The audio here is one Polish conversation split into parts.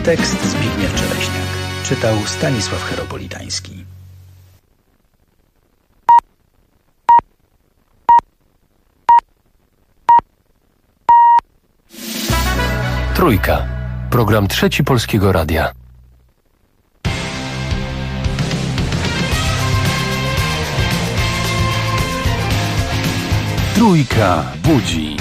Tekst Zbigniew Czereśniak. Czytał Stanisław Heropolitański. Trójka. Program Trzeci Polskiego Radia. Trójka budzi.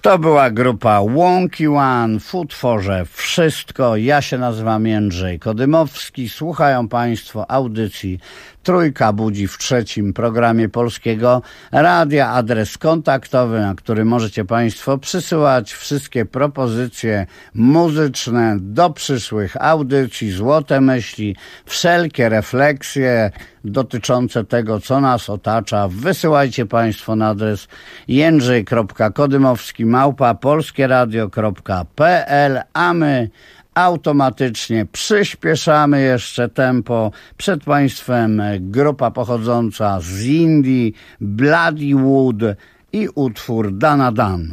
To była grupa Wonky One w utworze Wszystko. Ja się nazywam Jędrzej Kodymowski. Słuchają Państwo audycji Trójka budzi w trzecim programie Polskiego Radia. Adres kontaktowy, na który możecie Państwo przysyłać wszystkie propozycje muzyczne do przyszłych audycji, złote myśli, wszelkie refleksje dotyczące tego, co nas otacza. Wysyłajcie Państwo na adres jędrzej.kodymowski@polskieradio.pl, a my automatycznie przyspieszamy jeszcze tempo. Przed Państwem grupa pochodząca z Indii, Bloodywood i utwór Dana Dan.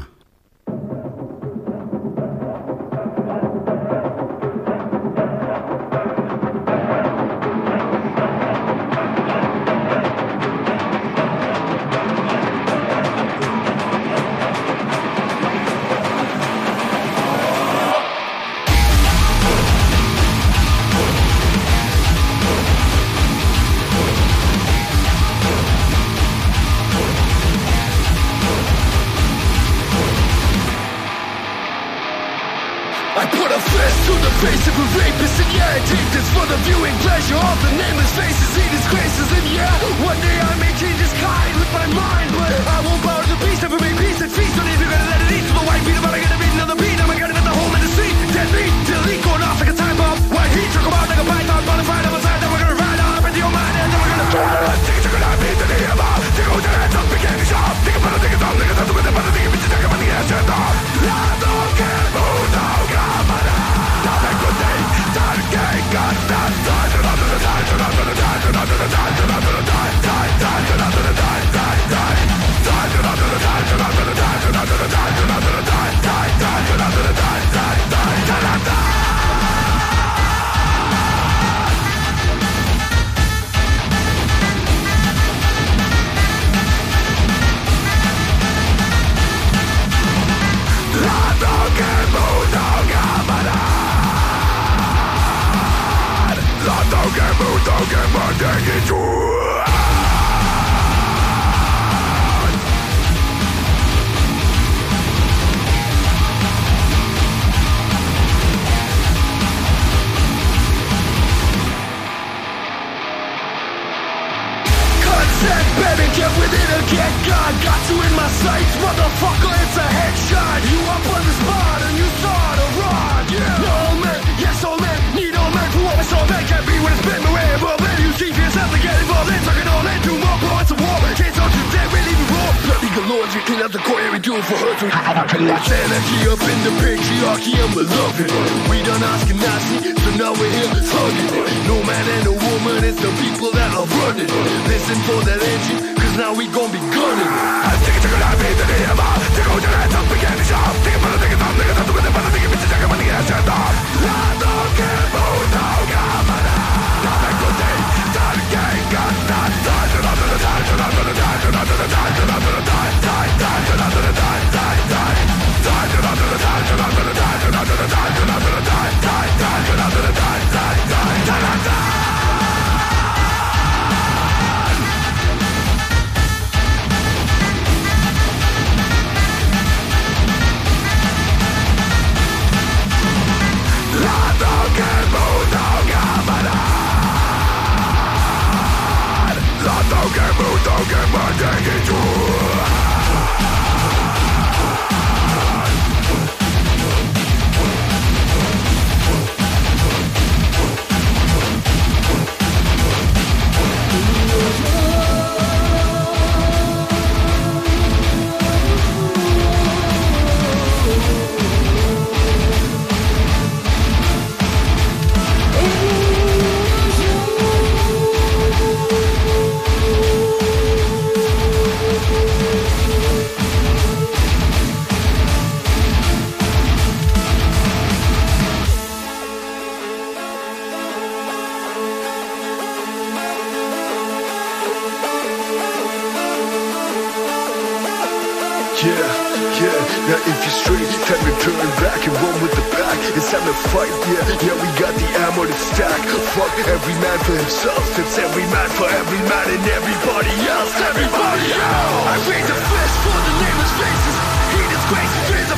Now if you're straight, time to turn back and run with the pack. It's time to fight, yeah, we got the ammo to stack. Fuck every man for himself, it's every man for every man and everybody else, everybody else. I raise a fist for the nameless faces. He disgraces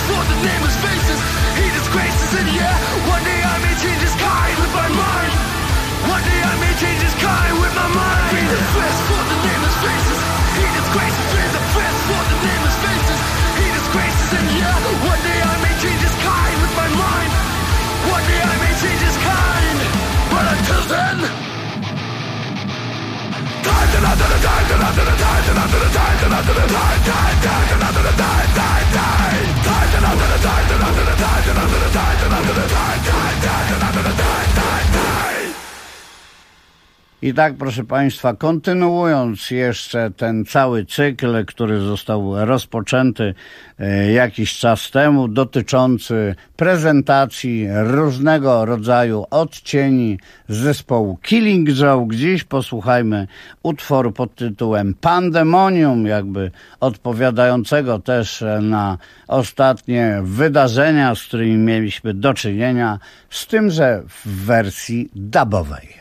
for the nameless faces. He disgraces in the air. One day I may change his kind with my mind. One day I may change his kind with my mind. Raise a fist for the nameless faces. He disgraces. Raise a fist for the nameless faces. He disgraces in the air. One day I may change his kind with my mind. One day I may change his kind. But until then, I tak, proszę Państwa, kontynuując jeszcze ten cały cykl, który został rozpoczęty jakiś czas temu, dotyczący prezentacji różnego rodzaju odcieni zespołu Killing Joke. Dziś posłuchajmy utworu pod tytułem Pandemonium, jakby odpowiadającego też na ostatnie wydarzenia, z którymi mieliśmy do czynienia, z tym, że w wersji dubowej.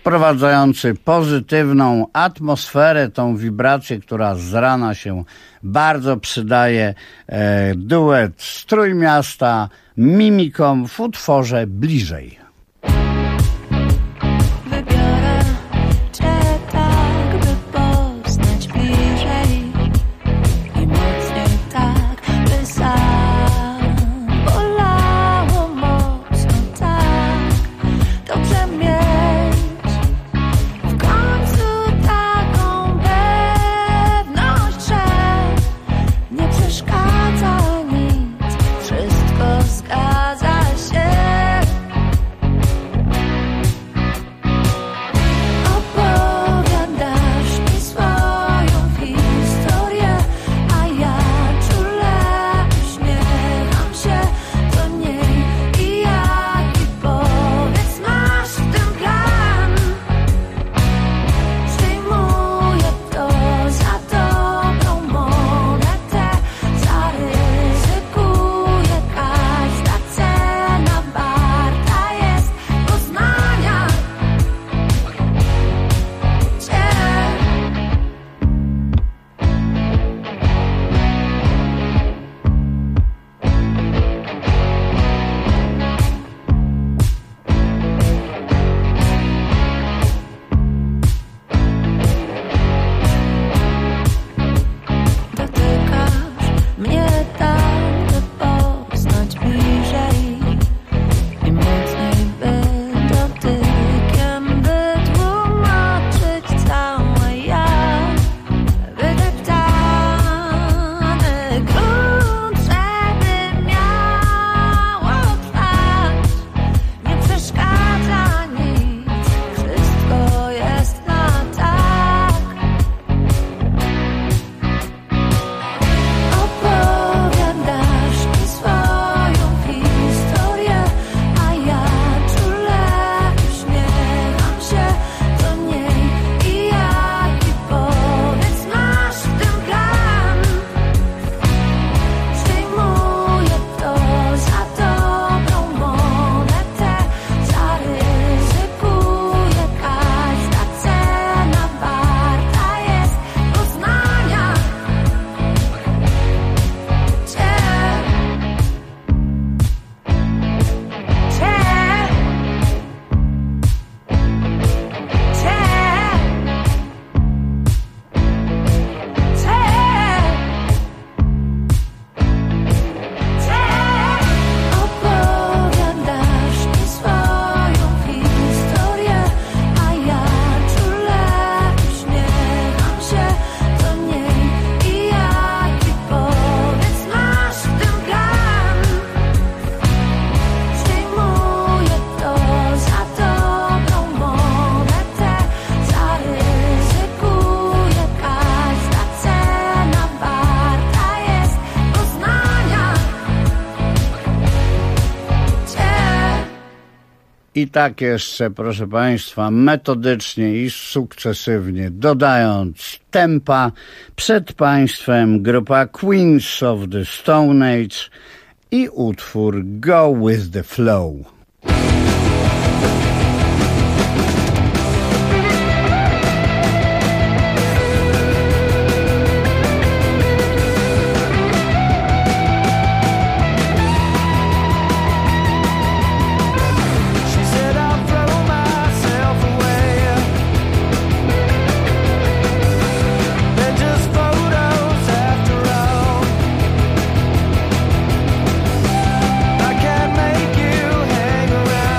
wprowadzający pozytywną atmosferę, tą wibrację, która z rana się bardzo przydaje, duet z Trójmiasta, Mimiką w utworze Bliżej. I tak jeszcze, proszę Państwa, metodycznie i sukcesywnie dodając tempa, przed Państwem grupa Queens of the Stone Age i utwór Go With The Flow. I can't make you hang around.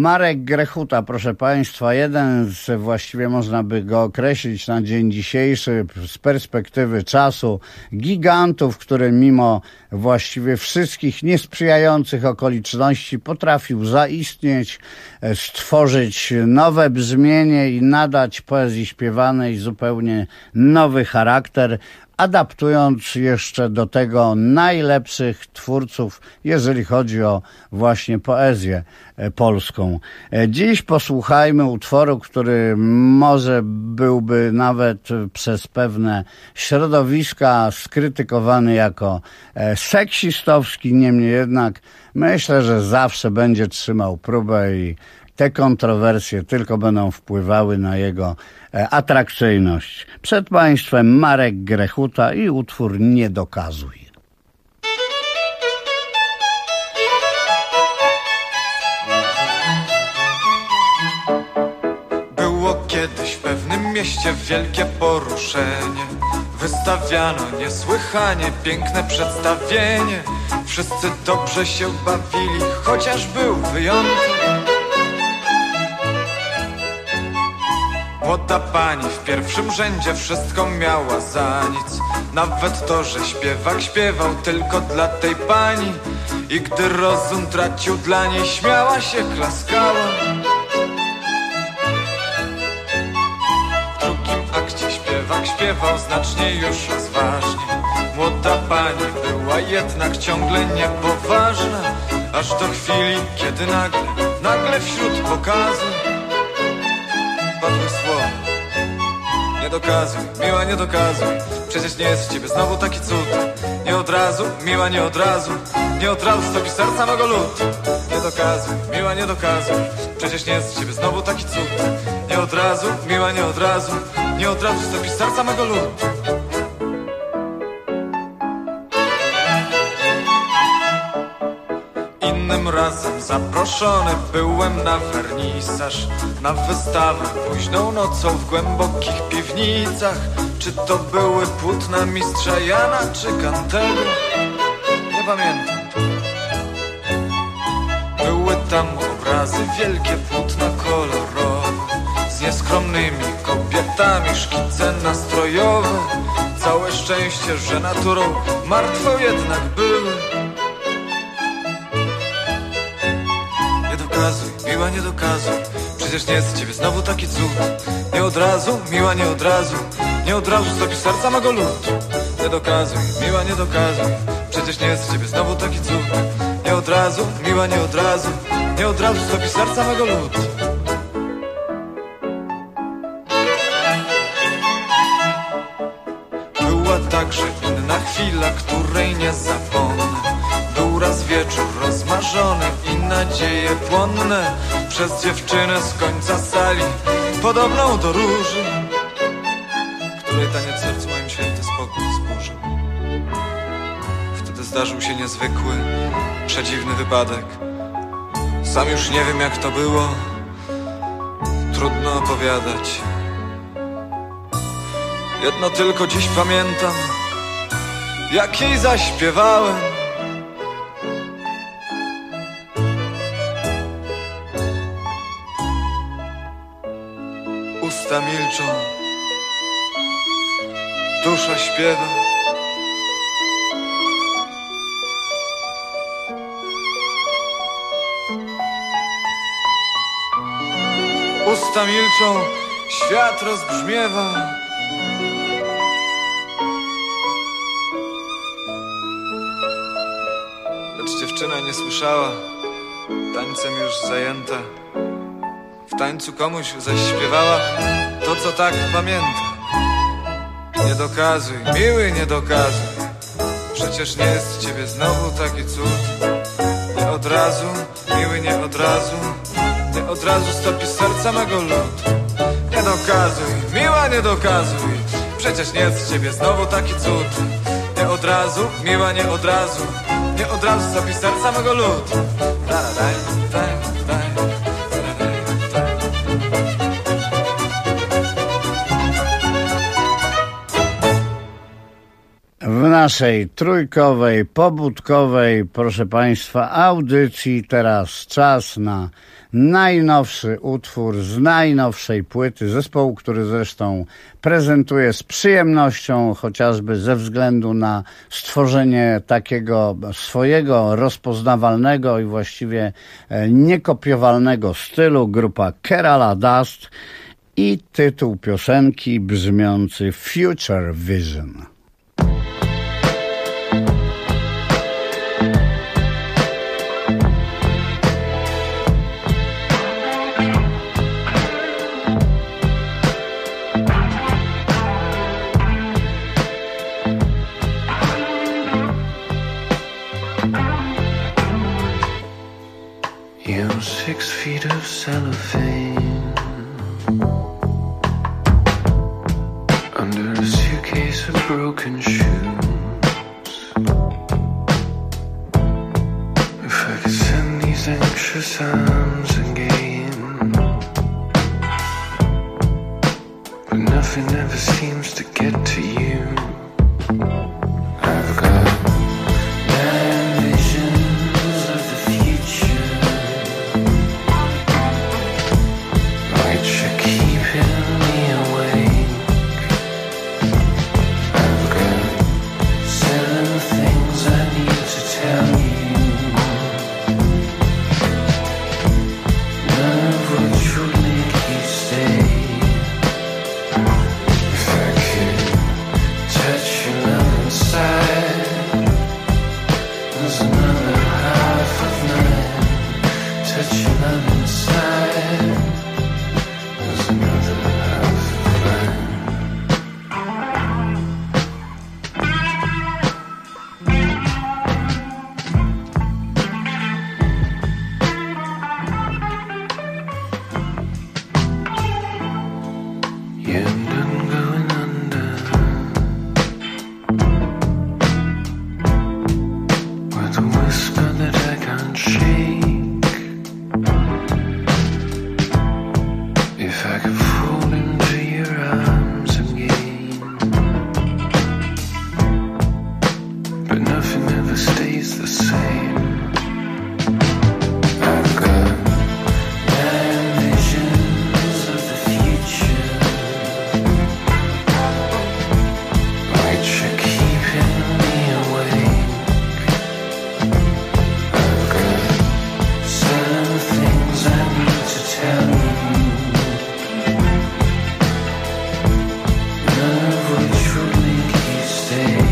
Marek Grechuta, proszę Państwa, jeden z, właściwie można by go określić na dzień dzisiejszy z perspektywy czasu, gigantów, który mimo właściwie wszystkich niesprzyjających okoliczności potrafił zaistnieć, stworzyć nowe brzmienie i nadać poezji śpiewanej zupełnie nowy charakter, adaptując jeszcze do tego najlepszych twórców, jeżeli chodzi o właśnie poezję polską. Dziś posłuchajmy utworu, który może byłby nawet przez pewne środowiska skrytykowany jako seksistowski, niemniej jednak myślę, że zawsze będzie trzymał próbę i te kontrowersje tylko będą wpływały na jego atrakcyjność. Przed Państwem Marek Grechuta i utwór Nie dokazuj. Było kiedyś w pewnym mieście wielkie poruszenie. Wystawiano niesłychanie piękne przedstawienie. Wszyscy dobrze się bawili, chociaż był wyjątek. Młoda pani w pierwszym rzędzie wszystko miała za nic. Nawet to, że śpiewak śpiewał tylko dla tej pani. I gdy rozum tracił dla niej, śmiała się, klaskała. W drugim akcie śpiewak śpiewał znacznie już rozważnie. Młoda pani była jednak ciągle niepoważna. Aż do chwili, kiedy nagle wśród pokazu padły słowa: nie dokazuj, miła, nie dokazuj. Przecież nie jest w ciebie znowu taki cud. Nie od razu, miła, nie od razu. Nie od razu stopi serca mego lud. Nie dokazuj, miła, nie dokazuj. Przecież nie jest w ciebie znowu taki cud. Nie od razu, miła, nie od razu. Nie od razu stopi serca mego lud. Innym razem zaproszony byłem na wernisaż, na wystawę późną nocą w głębokich piwnicach. Czy to były płótna mistrza Jana czy Kantego? Nie pamiętam. Były tam obrazy, wielkie płótna kolorowe, z nieskromnymi kobietami, szkice nastrojowe. Całe szczęście, że naturą martwą jednak były. Nie dokazuj, miła, nie dokazuj. Przecież nie jest z ciebie znowu taki cud. Nie od razu, miła, nie od razu. Nie od razu stopi serca mego lud. Nie dokazuj, miła, nie dokazuj. Przecież nie jest z ciebie znowu taki cud. Nie od razu, miła, nie od razu. Nie od razu stopi serca mego lud. Była także inna chwila, której nie zapomnę. Był raz wieczór rozmarzony i nadzieje płonne przez dziewczynę z końca sali, podobną do róży, której taniec serc moim święty spokój zburzył. Wtedy zdarzył się niezwykły, przedziwny wypadek. Sam już nie wiem, jak to było, trudno opowiadać. Jedno tylko dziś pamiętam, jak jej zaśpiewałem. Usta milczą, dusza śpiewa. Usta milczą, świat rozbrzmiewa. Lecz dziewczyna nie słyszała, tańcem już zajęta. W tańcu komuś zaśpiewała to, co tak pamięta. Nie dokazuj, miły, nie dokazuj. Przecież nie jest w ciebie znowu taki cud. Nie od razu, miły, nie od razu. Nie od razu stopi serca mego lud. Nie dokazuj, miła, nie dokazuj. Przecież nie jest w ciebie znowu taki cud. Nie od razu, miła, nie od razu. Nie od razu stopi serca mego lud. W naszej trójkowej, pobudkowej, proszę Państwa, audycji teraz czas na najnowszy utwór z najnowszej płyty zespołu, który zresztą prezentuje z przyjemnością, chociażby ze względu na stworzenie takiego swojego rozpoznawalnego i właściwie niekopiowalnego stylu, grupa Kerala Dust i tytuł piosenki brzmiący Future Vision. You know, 6 feet of cellophane under a suitcase of broken shoes. If I could send these anxious arms again, but nothing ever seems to get to you. I've got visions of the future, which are keeping me awake. I've got 7 things I need to tell you, none of which would make you stay. If I could touch your love inside, there's another half of mine. Touch your love inside, there's another half of mine. You end up going under, with a whisper that I can't shake. If I could fall into your arms again, but nothing ever stays the same. I've got 9 visions of the future, which are keeping me awake. I've got 7 things I need to tell you, none of which would make you stay.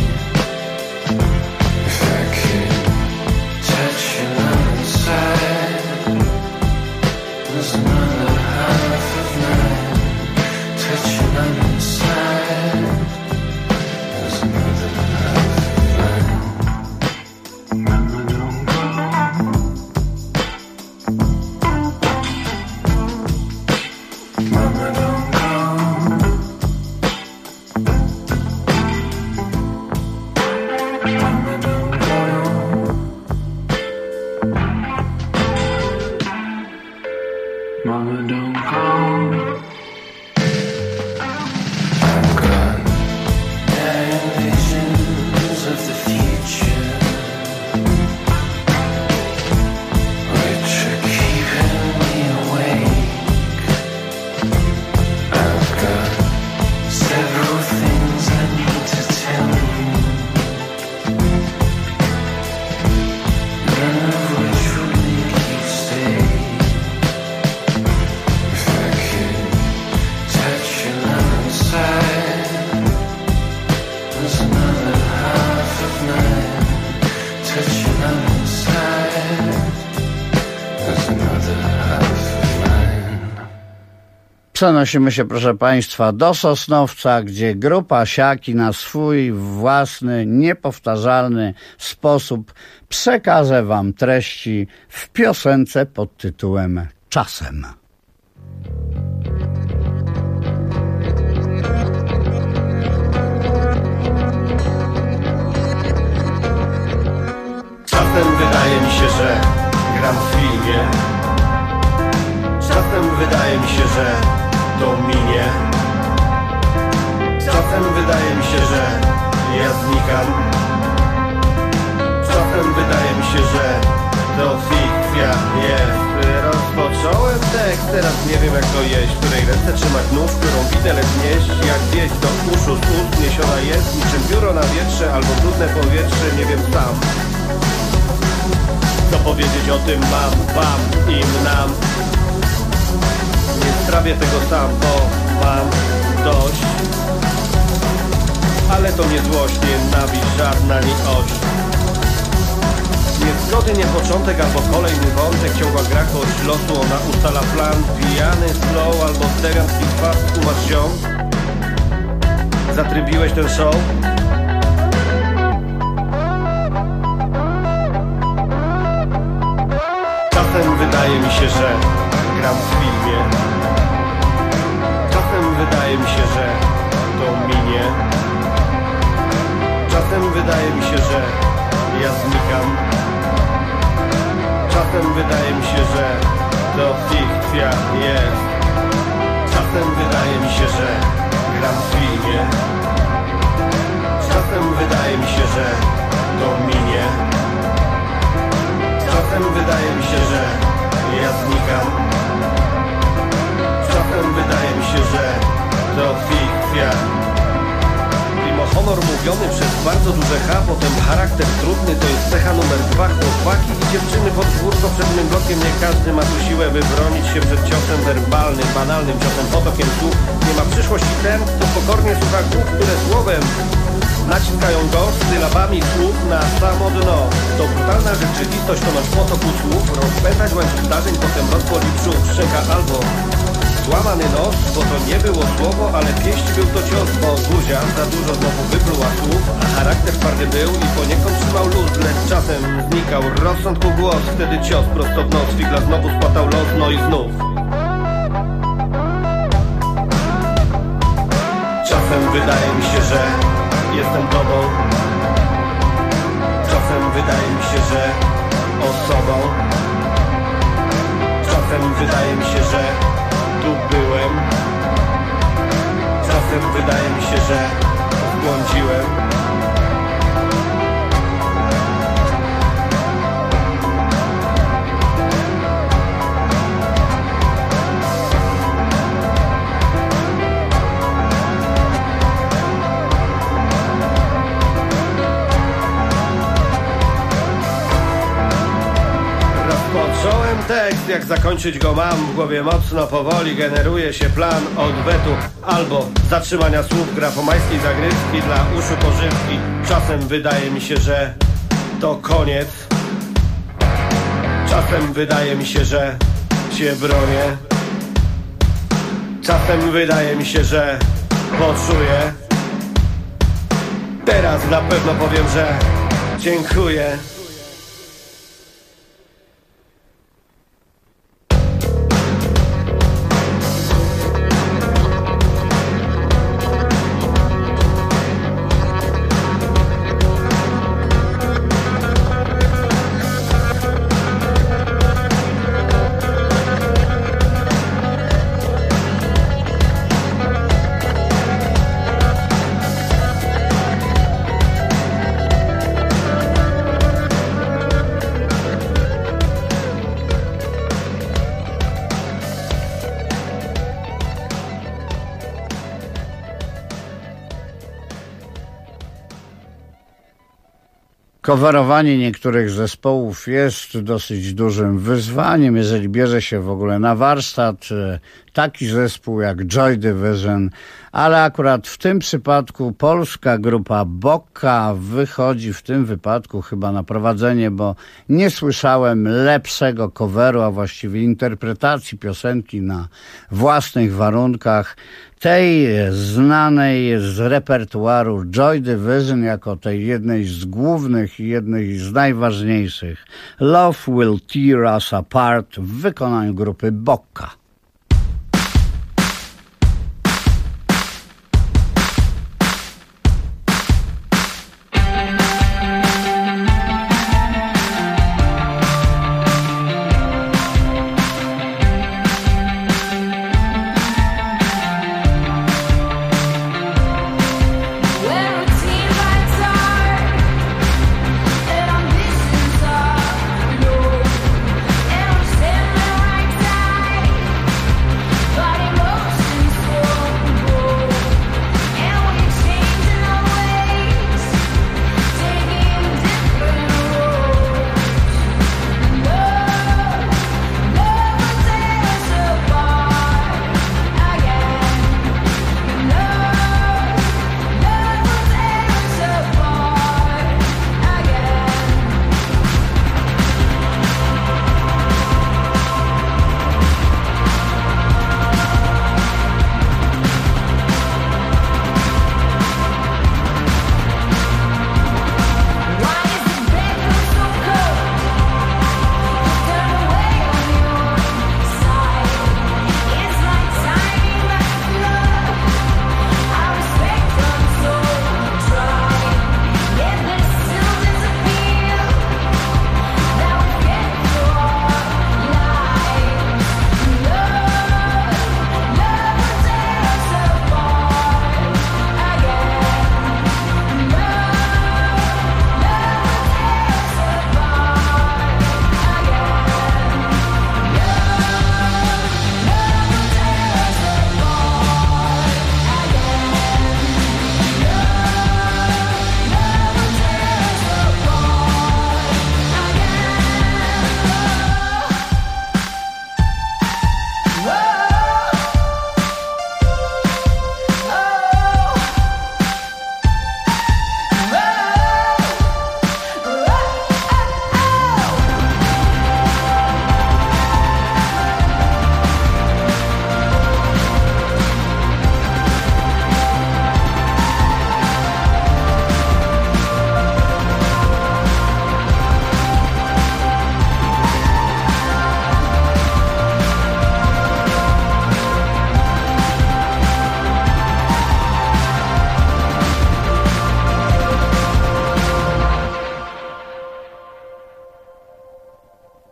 If I could touch your love inside, there's another half of mine. Touch your love inside, there's another half of mine. Mama, don't go. Mama, don't go. Mama, don't go. Mama, don't go. I've got 9 visions of the future, which are keeping me awake. I've got several things I need to tell you, none of which would make you stay. If I could touch your love inside, there's another half of mine. Touch your love inside, there's another half of mine. Przenosimy się, proszę Państwa, do Sosnowca, gdzie grupa Siaki na swój własny, niepowtarzalny sposób przekaże Wam treści w piosence pod tytułem Czasem. Czasem wydaje mi się, że gram w filmie. Czasem wydaje mi się, że to minie. Czasem wydaje mi się, że ja znikam. Czasem Czasem wydaje mi się, że to fikcja jest. Rozpocząłem tekst, teraz nie wiem jak to jeść. W której ręce trzymać nóż, którą widelec nieść. Jak wieść do uszu, z ust niesiona jest. Niczym pióro na wietrze albo brudne powietrze, nie wiem sam. Co powiedzieć o tym mam, wam, im, nam. Nie sprawię tego sam, bo mam dość. Ale to nie złość, nienawiść, żadna litość. Niezgody, nie początek albo kolejny wątek. Ciągła gra choć losu, ona ustala plan. Pijany slow albo steganski fast, tu masz ziom. Zatrybiłeś ten show? Czasem wydaje mi się, że gram w filmie. Czasem wydaje mi się, że to minie. Czasem wydaje mi się, że ja znikam. Czasem wydaje mi się, że to fikcja jest. Czasem wydaje mi się, że gram w filmie. Czasem wydaje mi się, że to minie. Czasem wydaje mi się, że ja znikam. Czasem wydaje mi się, że to fikcja. Mimo honor mówiony przez bardzo duże H, potem charakter trudny to jest cecha numer 2. Chłopaki i dziewczyny podwórko przed mym blokiem. Nie każdy ma tu siłę, by bronić się przed ciosem werbalnym, banalnym ciosem, potokiem słów. Nie ma przyszłości ten, kto pokornie słucha głów, które słowem naciskają go sylabami słów na samo dno. To brutalna rzeczywistość, to nasz potok słów. Rozpętać łańcuch zdarzeń, potem rozpoli brzuch, szczeka albo złamany nos, bo to nie było słowo, ale pieść był to cios, bo buzia za dużo znowu wypluła słów, a charakter twardy był i poniekąd trzymał luz, lecz czasem znikał rozsądku głos, wtedy cios prosto w nos, figla znowu spłatał los, no i znów. Czasem wydaje mi się, że jestem tobą. Czasem wydaje mi się, że osobą. Czasem wydaje mi się, że tu byłem. Czasem wydaje mi się, że zbłądziłem. Rozpocząłem tekst, jak zakończyć go mam. W głowie mocno, powoli generuje się plan odwetu albo zatrzymania słów, grafomańskiej zagrywki dla uszu pożywki. Czasem wydaje mi się, że to koniec. Czasem wydaje mi się, że się bronię. Czasem wydaje mi się, że poczuję. Teraz na pewno powiem, że dziękuję. Coverowanie niektórych zespołów jest dosyć dużym wyzwaniem, jeżeli bierze się w ogóle na warsztat taki zespół jak Joy Division, ale akurat w tym przypadku polska grupa Bokka wychodzi w tym wypadku chyba na prowadzenie, bo nie słyszałem lepszego coveru, a właściwie interpretacji piosenki na własnych warunkach, tej znanej z repertuaru Joy Division jako tej jednej z głównych i jednej z najważniejszych Love Will Tear Us Apart w wykonaniu grupy Bokka. Where routine lights are, and I'm missing.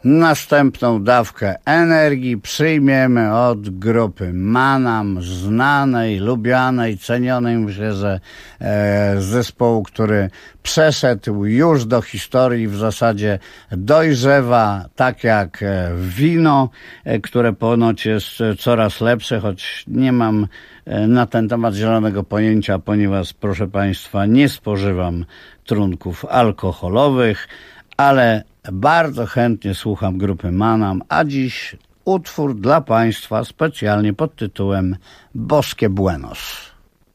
Następną dawkę energii przyjmiemy od grupy Manam, znanej, lubianej, cenionej, myślę, że zespołu, który przeszedł już do historii, w zasadzie dojrzewa tak jak wino, które ponoć jest coraz lepsze, choć nie mam na ten temat zielonego pojęcia, ponieważ, proszę Państwa, nie spożywam trunków alkoholowych, ale bardzo chętnie słucham grupy Manam, a dziś utwór dla Państwa specjalnie pod tytułem Boskie Buenos.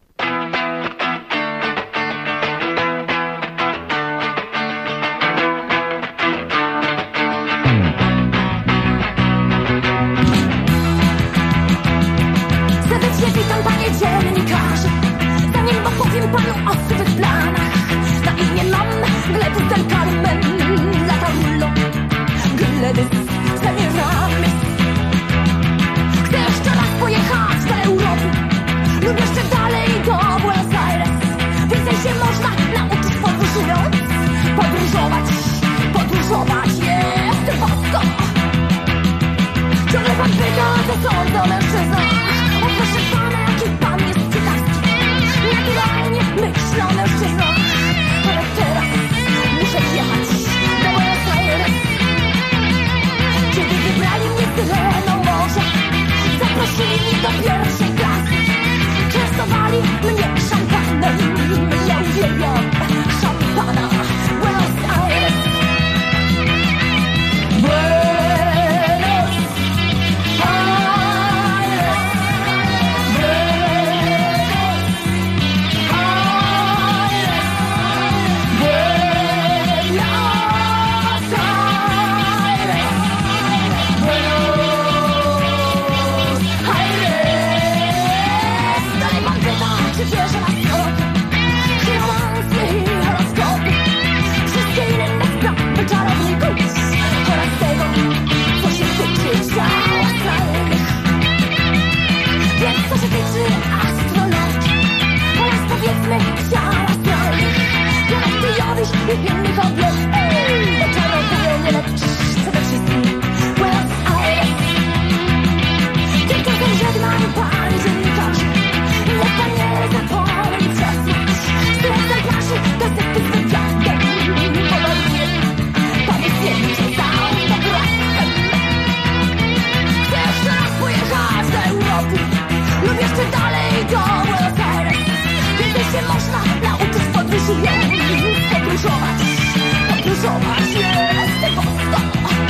Serdecznie witam, panie dziennikarze. Zanim opowiem panu o swych planach, na imię mam Gletus del Carmen, Latarullo, Gledys, Semiramis. Chcę jeszcze raz pojechać do Europy lub jeszcze dalej do Buenos Aires. Więcej się można nauczyć podróżując, podróżować jest bosko. Ciągle pan pyta, co sądzę o mężczyznach. O proszę pana, jaki pan jest ciekawski. Naturalnie myślę o mężczyznach, ale teraz muszę jechać do Buenos Aires. Kiedy wybrali mnie syreną morza, zaprosili mnie do pierwszej klasy. Częstowali mnie szampanem, ja uwielbiam szampana. Buenos Aires, czy wierzę na wzroki, czy romansy i horoskopy, wszystkie inne sprawy czarowników oraz tego, co się tyczy ciał astralnych. Więc co się tyczy astrologii oraz powiedzmy ciał astralnych, Jonaktyjowiś i innych obiektów, bo czarowuje nie lecz przede wszystkim Buenos Aires. Tymczasem żegnam pan dziennikarzy. Niech pan nie zapomni przesłać stronach naszych gazety z wywiadem. Pomaluje pan zdjęcie całym pogrostem. Chcę jeszcze raz pojechać do Europy lub jeszcze dalej do Buenos Aires. Więcej się można nauczyć podróżując, podróżować jest tego sto.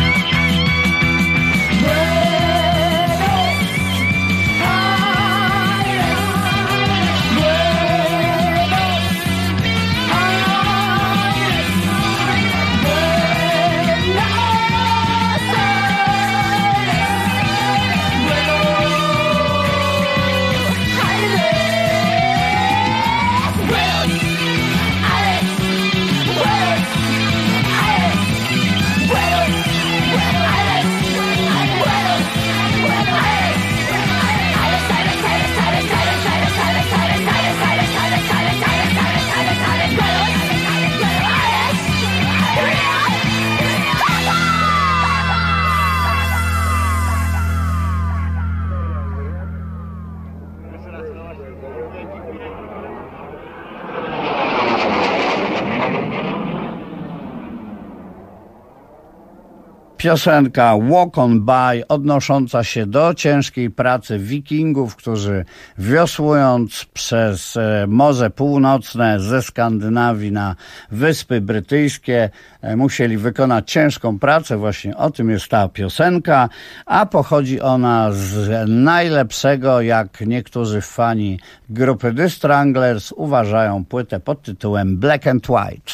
Piosenka Walk on By, odnosząca się do ciężkiej pracy wikingów, którzy wiosłując przez Morze Północne ze Skandynawii na Wyspy Brytyjskie musieli wykonać ciężką pracę. Właśnie o tym jest ta piosenka, a pochodzi ona z najlepszego, jak niektórzy fani grupy The Stranglers uważają, płytę pod tytułem Black and White.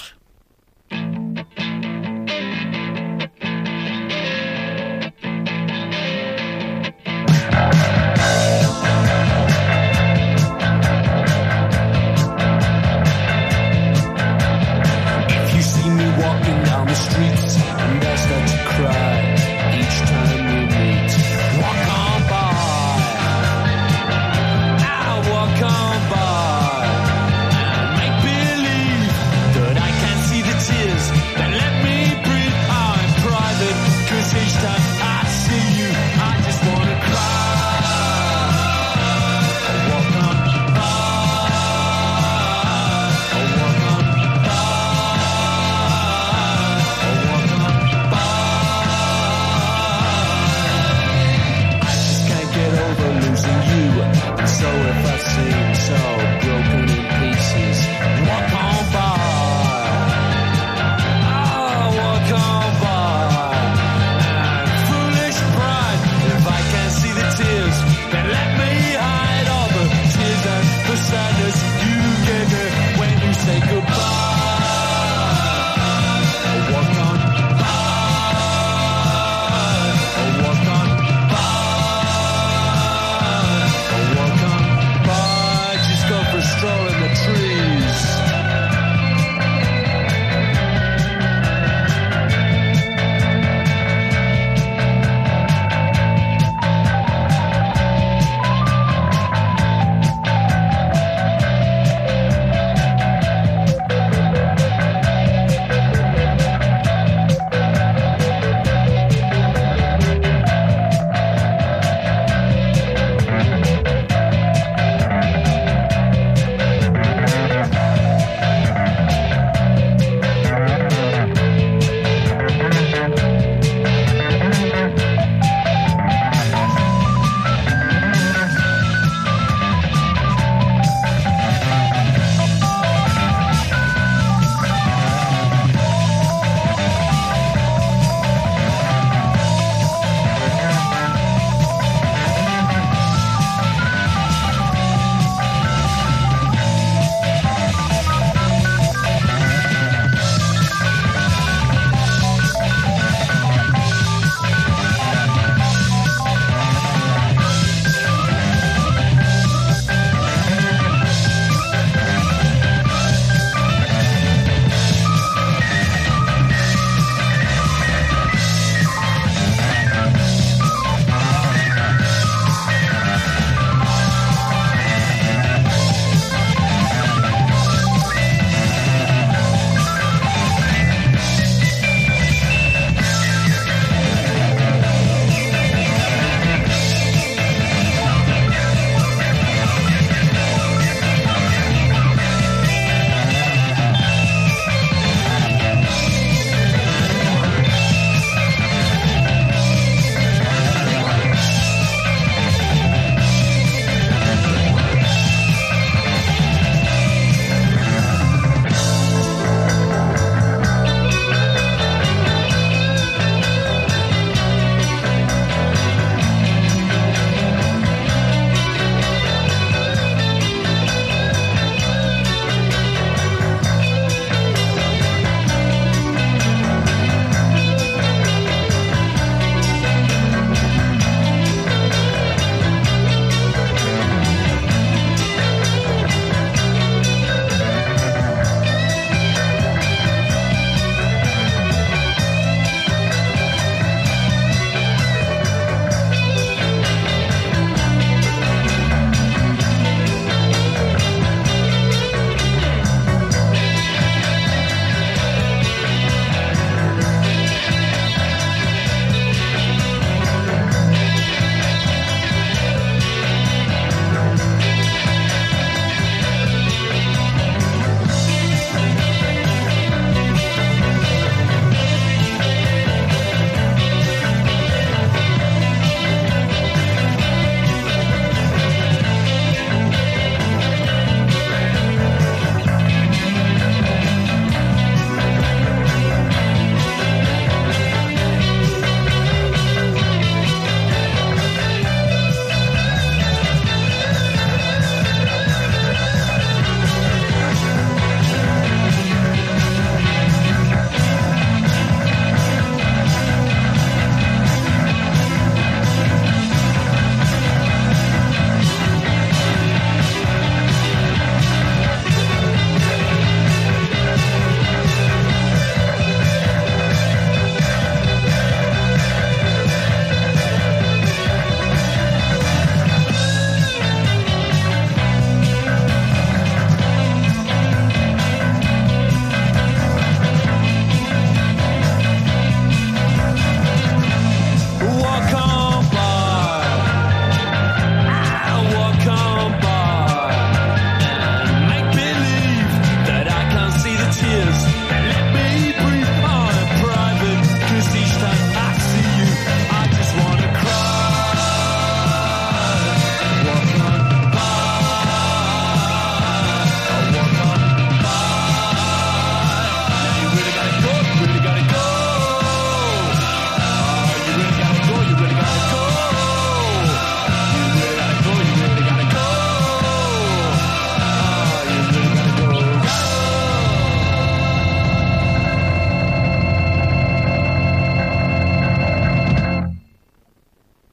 Streets and I start to cry each time we meet. Walk on by, I walk on by, and make believe that I can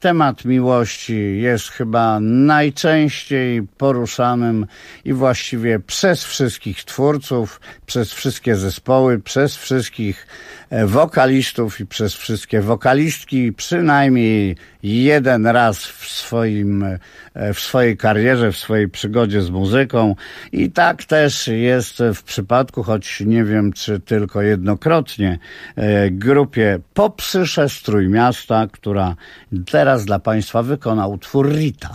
temat miłości jest chyba najczęściej poruszanym i właściwie przez wszystkich twórców, przez wszystkie zespoły, przez wszystkich wokalistów i przez wszystkie wokalistki przynajmniej jeden raz w swojej karierze, w swojej przygodzie z muzyką. I tak też jest w przypadku, choć nie wiem czy tylko jednokrotnie, grupie Popsysze z Trójmiasta, która teraz dla Państwa wykona utwór Rita.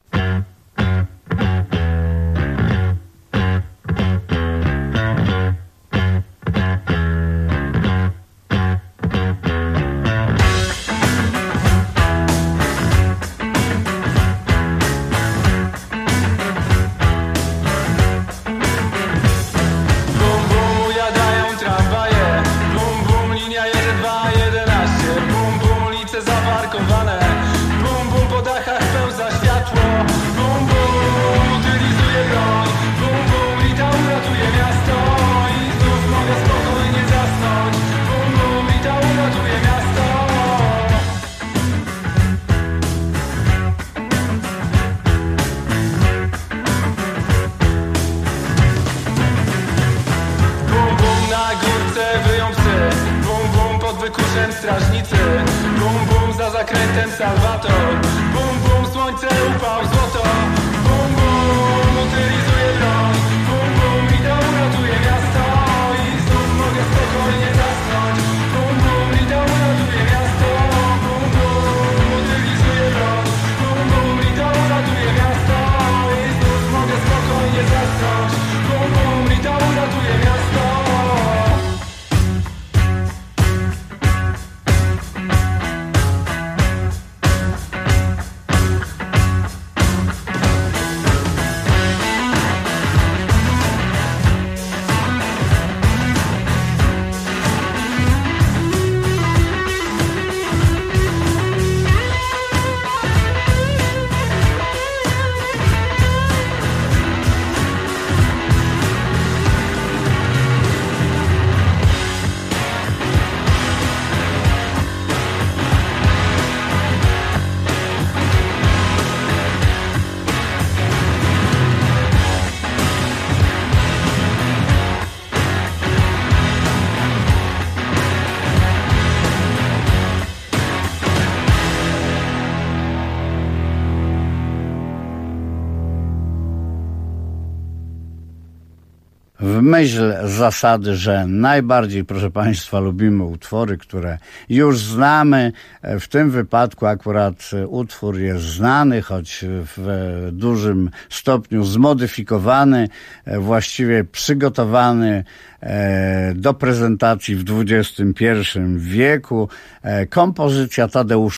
Strażnicy, bum bum za zakrętem Salwator, bum bum słońce upał złoto, bum bum utylizuje broń, bum bum Rita uratuje miasto i znów mogę spokojnie zasnąć, bum bum Rita uratuje miasto, bum bum utylizuje broń, bum bum Rita uratuje miasto i znów mogę spokojnie zasnąć, bum bum Rita uratuje miasto. W myśl zasady, że najbardziej, proszę Państwa, lubimy utwory, które już znamy. W tym wypadku akurat utwór jest znany, choć w dużym stopniu zmodyfikowany, właściwie przygotowany do prezentacji w XXI wieku. Kompozycja Tadeusza